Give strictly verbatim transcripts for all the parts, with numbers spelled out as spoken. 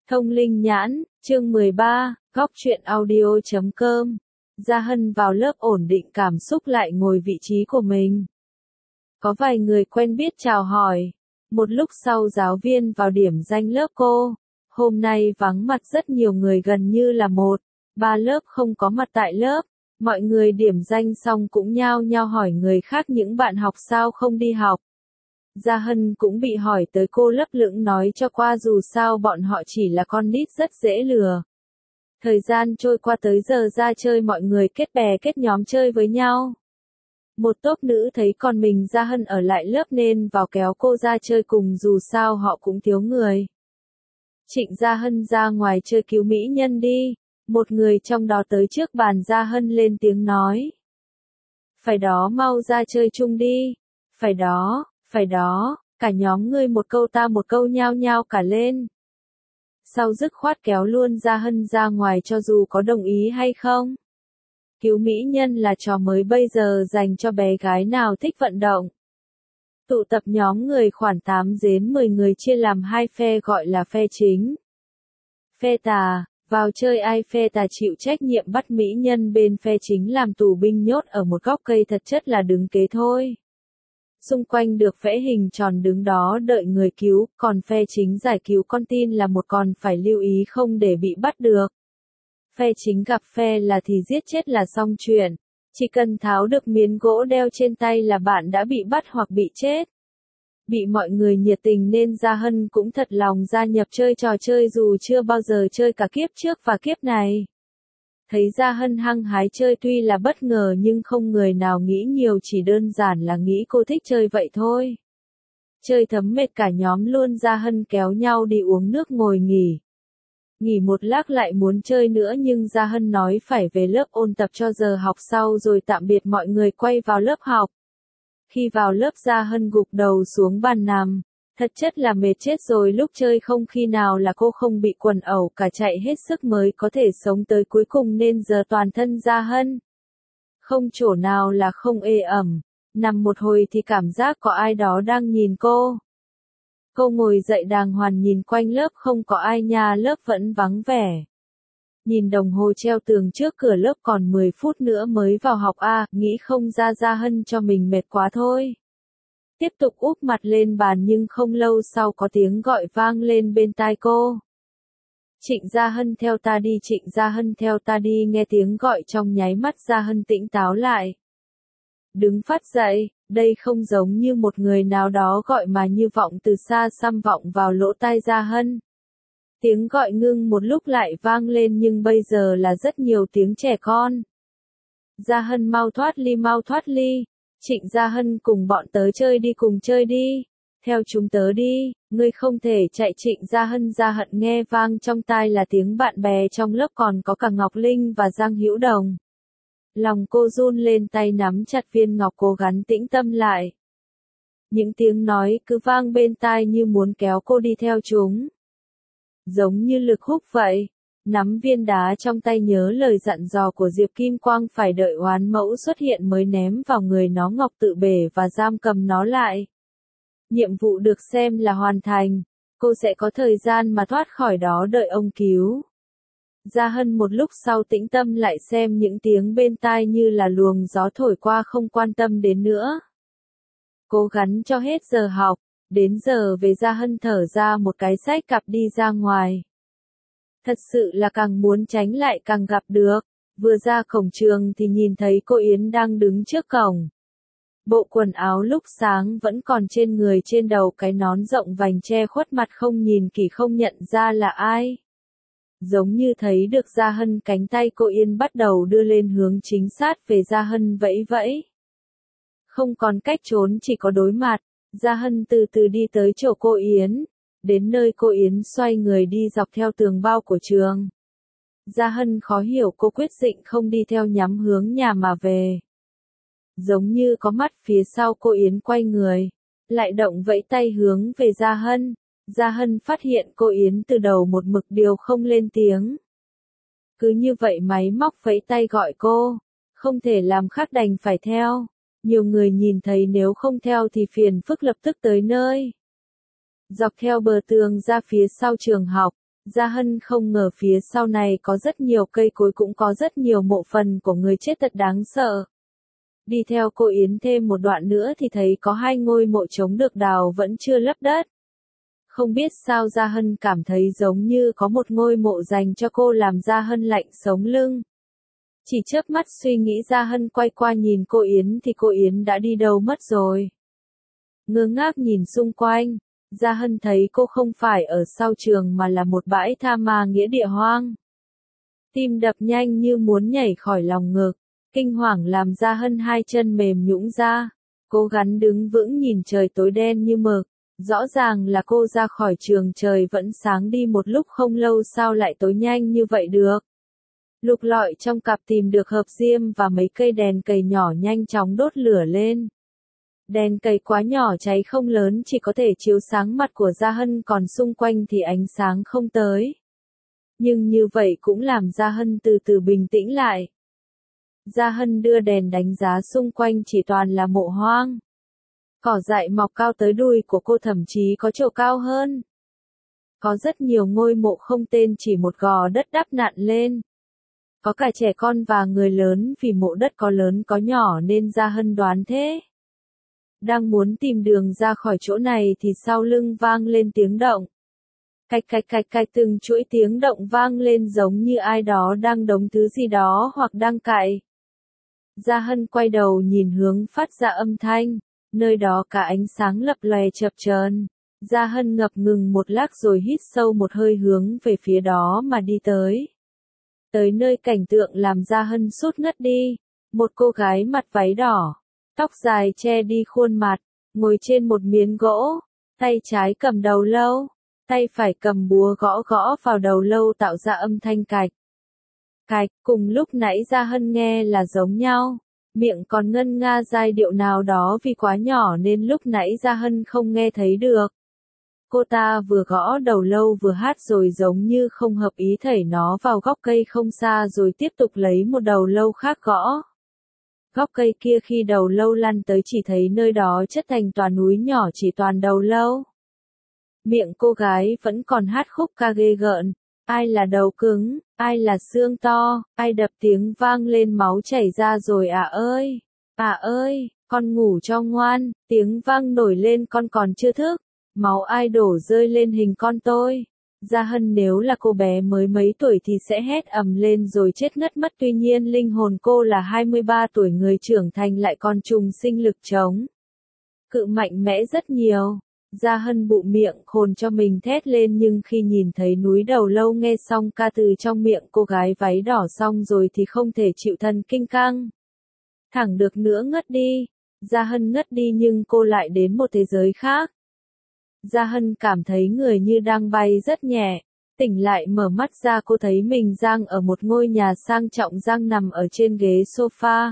Thông linh nhãn, chương mười ba, góc truyện audio chấm com. Gia Hân vào lớp ổn định cảm xúc lại ngồi vị trí của mình. Có vài người quen biết chào hỏi. Một lúc sau giáo viên vào điểm danh lớp cô. Hôm nay vắng mặt rất nhiều người, gần như là một, ba lớp không có mặt tại lớp. Mọi người điểm danh xong cũng nhao nhao hỏi người khác những bạn học sao không đi học. Gia Hân cũng bị hỏi tới, cô lấp lửng nói cho qua dù sao bọn họ chỉ là con nít rất dễ lừa. Thời gian trôi qua tới giờ ra chơi, mọi người kết bè kết nhóm chơi với nhau. Một tốp nữ thấy con mình Gia Hân ở lại lớp nên vào kéo cô ra chơi cùng, dù sao họ cũng thiếu người. Trịnh Gia Hân ra ngoài chơi cứu mỹ nhân đi. Một người trong đó tới trước bàn Gia Hân lên tiếng nói. Phải đó, mau ra chơi chung đi. Phải đó, phải đó, cả nhóm ngươi một câu ta một câu nhao nhao cả lên. Sau dứt khoát kéo luôn Gia Hân ra ngoài cho dù có đồng ý hay không. Cứu mỹ nhân là trò mới bây giờ dành cho bé gái nào thích vận động. Tụ tập nhóm người khoảng tám đến mười người chia làm hai phe gọi là phe chính. Phe tà, vào chơi ai phe tà chịu trách nhiệm bắt mỹ nhân, bên phe chính làm tù binh nhốt ở một góc cây, thật chất là đứng kế thôi. Xung quanh được vẽ hình tròn đứng đó đợi người cứu, còn phe chính giải cứu con tin là một, còn phải lưu ý không để bị bắt được. Phe chính gặp phe là thì giết chết là xong chuyện. Chỉ cần tháo được miếng gỗ đeo trên tay là bạn đã bị bắt hoặc bị chết. Bị mọi người nhiệt tình nên Gia Hân cũng thật lòng gia nhập chơi trò chơi dù chưa bao giờ chơi cả kiếp trước và kiếp này. Thấy Gia Hân hăng hái chơi tuy là bất ngờ nhưng không người nào nghĩ nhiều, chỉ đơn giản là nghĩ cô thích chơi vậy thôi. Chơi thấm mệt cả nhóm luôn, Gia Hân kéo nhau đi uống nước ngồi nghỉ. Nghỉ một lát lại muốn chơi nữa nhưng Gia Hân nói phải về lớp ôn tập cho giờ học sau rồi tạm biệt mọi người quay vào lớp học. Khi vào lớp Gia Hân gục đầu xuống bàn nằm, thật chất là mệt chết rồi, lúc chơi không khi nào là cô không bị quần ẩu, cả chạy hết sức mới có thể sống tới cuối cùng nên giờ toàn thân Gia Hân không chỗ nào là không ê ẩm, nằm một hồi thì cảm giác có ai đó đang nhìn cô. Cô ngồi dậy đàng hoàng nhìn quanh lớp không có ai nha, lớp vẫn vắng vẻ. Nhìn đồng hồ treo tường trước cửa lớp còn mười phút nữa mới vào học a, à, nghĩ không ra Gia Hân cho mình mệt quá thôi. Tiếp tục úp mặt lên bàn nhưng không lâu sau có tiếng gọi vang lên bên tai cô. Trịnh Gia Hân theo ta đi, Trịnh Gia Hân theo ta đi, nghe tiếng gọi trong nháy mắt Gia Hân tỉnh táo lại. Đứng phát dậy, đây không giống như một người nào đó gọi mà như vọng từ xa xăm vọng vào lỗ tai Gia Hân. Tiếng gọi ngưng một lúc lại vang lên nhưng bây giờ là rất nhiều tiếng trẻ con. Gia Hân mau thoát ly, mau thoát ly. Trịnh Gia Hân cùng bọn tớ chơi đi, cùng chơi đi. Theo chúng tớ đi, ngươi không thể chạy. Trịnh Gia Hân Gia Hân nghe vang trong tai là tiếng bạn bè trong lớp, còn có cả Ngọc Linh và Giang Hữu Đồng. Lòng cô run lên, tay nắm chặt viên ngọc cố gắng tĩnh tâm lại. Những tiếng nói cứ vang bên tai như muốn kéo cô đi theo chúng. Giống như lực hút vậy. Nắm viên đá trong tay, nhớ lời dặn dò của Diệp Kim Quang phải đợi oán mẫu xuất hiện mới ném vào người nó ngọc tự bể và giam cầm nó lại. Nhiệm vụ được xem là hoàn thành. Cô sẽ có thời gian mà thoát khỏi đó đợi ông cứu. Gia Hân một lúc sau tĩnh tâm lại, xem những tiếng bên tai như là luồng gió thổi qua, không quan tâm đến nữa. Cố gắng cho hết giờ học. Đến giờ về Gia Hân thở ra một cái, xách cặp đi ra ngoài. Thật sự là càng muốn tránh lại càng gặp được. Vừa ra cổng trường thì nhìn thấy cô Yến đang đứng trước cổng. Bộ quần áo lúc sáng vẫn còn trên người, trên đầu cái nón rộng vành che khuất mặt, không nhìn kỹ không nhận ra là ai. Giống như thấy được Gia Hân, cánh tay cô Yến bắt đầu đưa lên hướng chính sát về Gia Hân, vẫy vẫy. Không còn cách trốn, chỉ có đối mặt. Gia Hân từ từ đi tới chỗ cô Yến. Đến nơi cô Yến xoay người đi dọc theo tường bao của trường. Gia Hân khó hiểu, cô quyết định không đi theo nhắm hướng nhà mà về. Giống như có mắt phía sau, cô Yến quay người, lại động vẫy tay hướng về Gia Hân. Gia Hân phát hiện cô Yến từ đầu một mực điều không lên tiếng. Cứ như vậy máy móc vẫy tay gọi cô, không thể làm khác đành phải theo. Nhiều người nhìn thấy nếu không theo thì phiền phức lập tức tới nơi. Dọc theo bờ tường ra phía sau trường học, Gia Hân không ngờ phía sau này có rất nhiều cây cối, cũng có rất nhiều mộ phần của người chết thật đáng sợ. Đi theo cô Yến thêm một đoạn nữa thì thấy có hai ngôi mộ trống được đào vẫn chưa lấp đất. Không biết sao Gia Hân cảm thấy giống như có một ngôi mộ dành cho cô, làm Gia Hân lạnh sống lưng. Chỉ chớp mắt suy nghĩ, Gia Hân quay qua nhìn cô Yến thì cô Yến đã đi đâu mất rồi. Ngơ ngác nhìn xung quanh, Gia Hân thấy cô không phải ở sau trường mà là một bãi tha ma nghĩa địa hoang. Tim đập nhanh như muốn nhảy khỏi lòng ngực, kinh hoàng làm Gia Hân hai chân mềm nhũn ra, cố gắng đứng vững nhìn trời tối đen như mực. Rõ ràng là cô ra khỏi trường trời vẫn sáng đi một lúc không lâu, sao lại tối nhanh như vậy được. Lục lọi trong cặp tìm được hộp diêm và mấy cây đèn cầy nhỏ, nhanh chóng đốt lửa lên. Đèn cầy quá nhỏ, cháy không lớn, chỉ có thể chiếu sáng mặt của Gia Hân, còn xung quanh thì ánh sáng không tới. Nhưng như vậy cũng làm Gia Hân từ từ bình tĩnh lại. Gia Hân đưa đèn đánh giá xung quanh, chỉ toàn là mộ hoang. Cỏ dại mọc cao tới đùi của cô, thậm chí có chỗ cao hơn. Có rất nhiều ngôi mộ không tên, chỉ một gò đất đắp nặn lên. Có cả trẻ con và người lớn, vì mộ đất có lớn có nhỏ nên Gia Hân đoán thế. Đang muốn tìm đường ra khỏi chỗ này thì sau lưng vang lên tiếng động. Cạch cạch cạch cạch, từng chuỗi tiếng động vang lên giống như ai đó đang đống thứ gì đó hoặc đang cạy. Gia Hân quay đầu nhìn hướng phát ra âm thanh, nơi đó cả ánh sáng lập lòe chập chờn. Gia Hân ngập ngừng một lát rồi hít sâu một hơi, hướng về phía đó mà đi tới. Tới nơi, cảnh tượng làm Gia Hân sốt ngất đi. Một cô gái mặc váy đỏ, tóc dài che đi khuôn mặt, ngồi trên một miếng gỗ, tay trái cầm đầu lâu, tay phải cầm búa gõ gõ vào đầu lâu tạo ra âm thanh cạch. Cạch, cùng lúc nãy Gia Hân nghe là giống nhau, miệng còn ngân nga giai điệu nào đó, vì quá nhỏ nên lúc nãy Gia Hân không nghe thấy được. Cô ta vừa gõ đầu lâu vừa hát rồi giống như không hợp ý thảy nó vào góc cây không xa, rồi tiếp tục lấy một đầu lâu khác gõ. Góc cây kia khi đầu lâu lăn tới chỉ thấy nơi đó chất thành toàn núi nhỏ chỉ toàn đầu lâu. Miệng cô gái vẫn còn hát khúc ca ghê gợn. Ai là đầu cứng, ai là xương to, ai đập tiếng vang lên máu chảy ra rồi à ơi, à ơi, con ngủ cho ngoan, tiếng vang nổi lên con còn chưa thức, máu ai đổ rơi lên hình con tôi. Gia Hân nếu là cô bé mới mấy tuổi thì sẽ hét ầm lên rồi chết ngất mất, tuy nhiên linh hồn cô là hai mươi ba tuổi, người trưởng thành lại còn trùng sinh lực chống cự mạnh mẽ rất nhiều. Gia Hân bụng miệng khồn cho mình thét lên, nhưng khi nhìn thấy núi đầu lâu, nghe xong ca từ trong miệng cô gái váy đỏ xong rồi thì không thể chịu, thần kinh căng thẳng được nữa, ngất đi. Gia Hân ngất đi nhưng cô lại đến một thế giới khác. Gia Hân cảm thấy người như đang bay rất nhẹ. Tỉnh lại mở mắt ra, cô thấy mình đang ở một ngôi nhà sang trọng, đang nằm ở trên ghế sofa.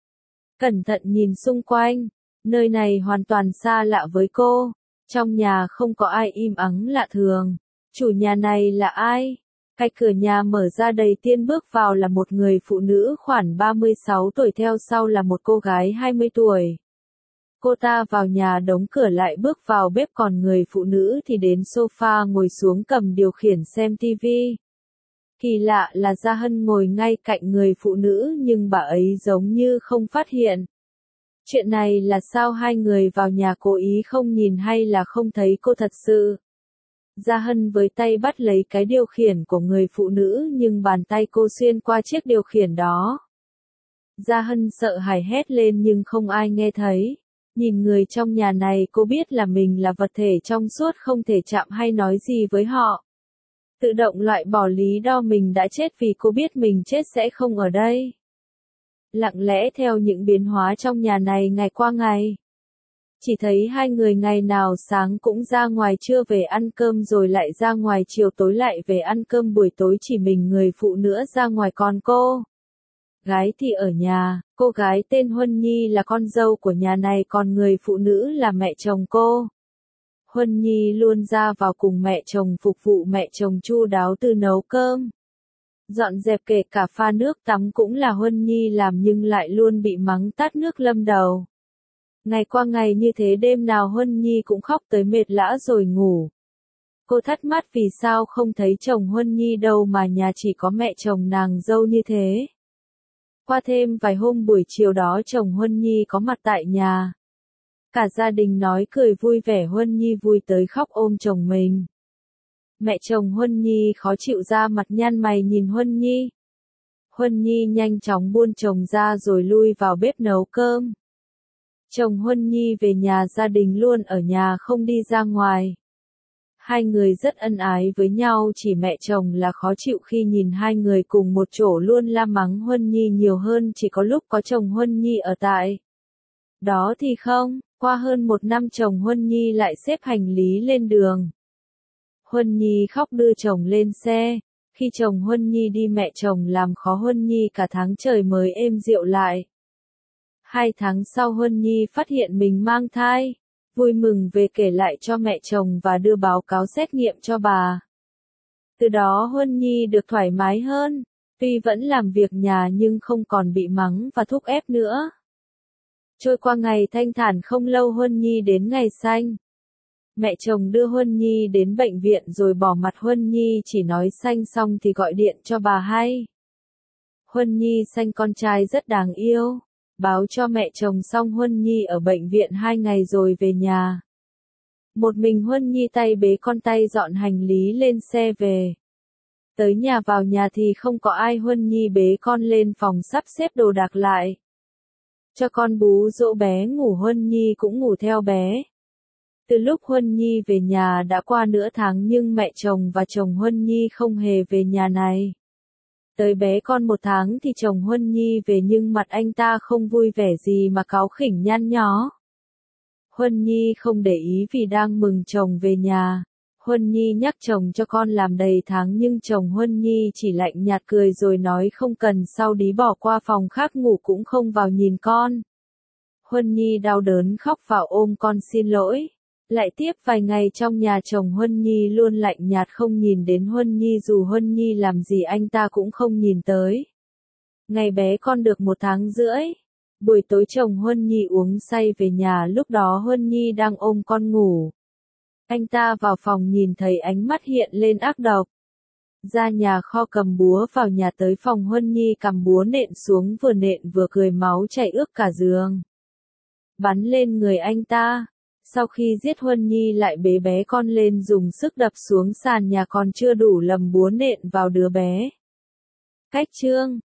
Cẩn thận nhìn xung quanh, nơi này hoàn toàn xa lạ với cô. Trong nhà không có ai, im ắng lạ thường. Chủ nhà này là ai? Cái cửa nhà mở ra, đầy tiên bước vào là một người phụ nữ khoảng ba mươi sáu tuổi, theo sau là một cô gái hai mươi tuổi. Cô ta vào nhà đóng cửa lại bước vào bếp, còn người phụ nữ thì đến sofa ngồi xuống cầm điều khiển xem tivi. Kỳ lạ là Gia Hân ngồi ngay cạnh người phụ nữ nhưng bà ấy giống như không phát hiện. Chuyện này là sao, hai người vào nhà cố ý không nhìn hay là không thấy cô thật sự? Gia Hân với tay bắt lấy cái điều khiển của người phụ nữ nhưng bàn tay cô xuyên qua chiếc điều khiển đó. Gia Hân sợ hãi hét lên nhưng không ai nghe thấy. Nhìn người trong nhà này, cô biết là mình là vật thể trong suốt, không thể chạm hay nói gì với họ. Tự động loại bỏ lý do mình đã chết, vì cô biết mình chết sẽ không ở đây. Lặng lẽ theo những biến hóa trong nhà này ngày qua ngày. Chỉ thấy hai người ngày nào sáng cũng ra ngoài, trưa về ăn cơm rồi lại ra ngoài, chiều tối lại về ăn cơm, buổi tối chỉ mình người phụ nữ ra ngoài, còn cô gái thì ở nhà. Cô gái tên Huân Nhi là con dâu của nhà này, còn người phụ nữ là mẹ chồng cô. Huân Nhi luôn ra vào cùng mẹ chồng, phục vụ mẹ chồng chu đáo, từ nấu cơm, dọn dẹp, kể cả pha nước tắm cũng là Huân Nhi làm, nhưng lại luôn bị mắng tát nước lâm đầu. Ngày qua ngày như thế, đêm nào Huân Nhi cũng khóc tới mệt lã rồi ngủ. Cô thắc mắc vì sao không thấy chồng Huân Nhi đâu mà nhà chỉ có mẹ chồng nàng dâu như thế. Qua thêm vài hôm buổi chiều đó chồng Huân Nhi có mặt tại nhà. Cả gia đình nói cười vui vẻ, Huân Nhi vui tới khóc ôm chồng mình. Mẹ chồng Huân Nhi khó chịu ra mặt nhăn mày nhìn Huân Nhi. Huân Nhi nhanh chóng buông chồng ra rồi lui vào bếp nấu cơm. Chồng Huân Nhi về nhà, gia đình luôn ở nhà không đi ra ngoài. Hai người rất ân ái với nhau, chỉ mẹ chồng là khó chịu khi nhìn hai người cùng một chỗ luôn la mắng Huân Nhi nhiều hơn chỉ có lúc có chồng Huân Nhi ở tại. Đó thì không, qua hơn một năm chồng Huân Nhi lại xếp hành lý lên đường. Huân Nhi khóc đưa chồng lên xe. Khi chồng Huân Nhi đi mẹ chồng làm khó Huân Nhi cả tháng trời mới êm dịu lại. Hai tháng sau Huân Nhi phát hiện mình mang thai. Vui mừng về kể lại cho mẹ chồng và đưa báo cáo xét nghiệm cho bà. Từ đó Huân Nhi được thoải mái hơn. Tuy vẫn làm việc nhà nhưng không còn bị mắng và thúc ép nữa. Trôi qua ngày thanh thản không lâu Huân Nhi đến ngày sanh. Mẹ chồng đưa Huân Nhi đến bệnh viện rồi bỏ mặt Huân Nhi chỉ nói sanh xong thì gọi điện cho bà hay. Huân Nhi sanh con trai rất đáng yêu. Báo cho mẹ chồng xong Huân Nhi ở bệnh viện hai ngày rồi về nhà. Một mình Huân Nhi tay bế con tay dọn hành lý lên xe về. Tới nhà vào nhà thì không có ai, Huân Nhi bế con lên phòng sắp xếp đồ đạc lại. Cho con bú dỗ bé ngủ, Huân Nhi cũng ngủ theo bé. Từ lúc Huân Nhi về nhà đã qua nửa tháng nhưng mẹ chồng và chồng Huân Nhi không hề về nhà này. Tới bé con một tháng thì chồng Huân Nhi về nhưng mặt anh ta không vui vẻ gì mà cáu khỉnh nhăn nhó. Huân Nhi không để ý vì đang mừng chồng về nhà. Huân Nhi nhắc chồng cho con làm đầy tháng nhưng chồng Huân Nhi chỉ lạnh nhạt cười rồi nói không cần, sau đi bỏ qua phòng khác ngủ cũng không vào nhìn con. Huân Nhi đau đớn khóc vào ôm con xin lỗi. Lại tiếp vài ngày trong nhà chồng Huân Nhi luôn lạnh nhạt không nhìn đến Huân Nhi, dù Huân Nhi làm gì anh ta cũng không nhìn tới. Ngày bé con được một tháng rưỡi. Buổi tối chồng Huân Nhi uống say về nhà, lúc đó Huân Nhi đang ôm con ngủ. Anh ta vào phòng nhìn thấy ánh mắt hiện lên ác độc. Ra nhà kho cầm búa vào nhà, tới phòng Huân Nhi cầm búa nện xuống, vừa nện vừa cười, máu chảy ướt cả giường. Bắn lên người anh ta. Sau khi giết Huân Nhi lại bế bé con lên dùng sức đập xuống sàn nhà, còn chưa đủ lầm búa nện vào đứa bé. Cách chương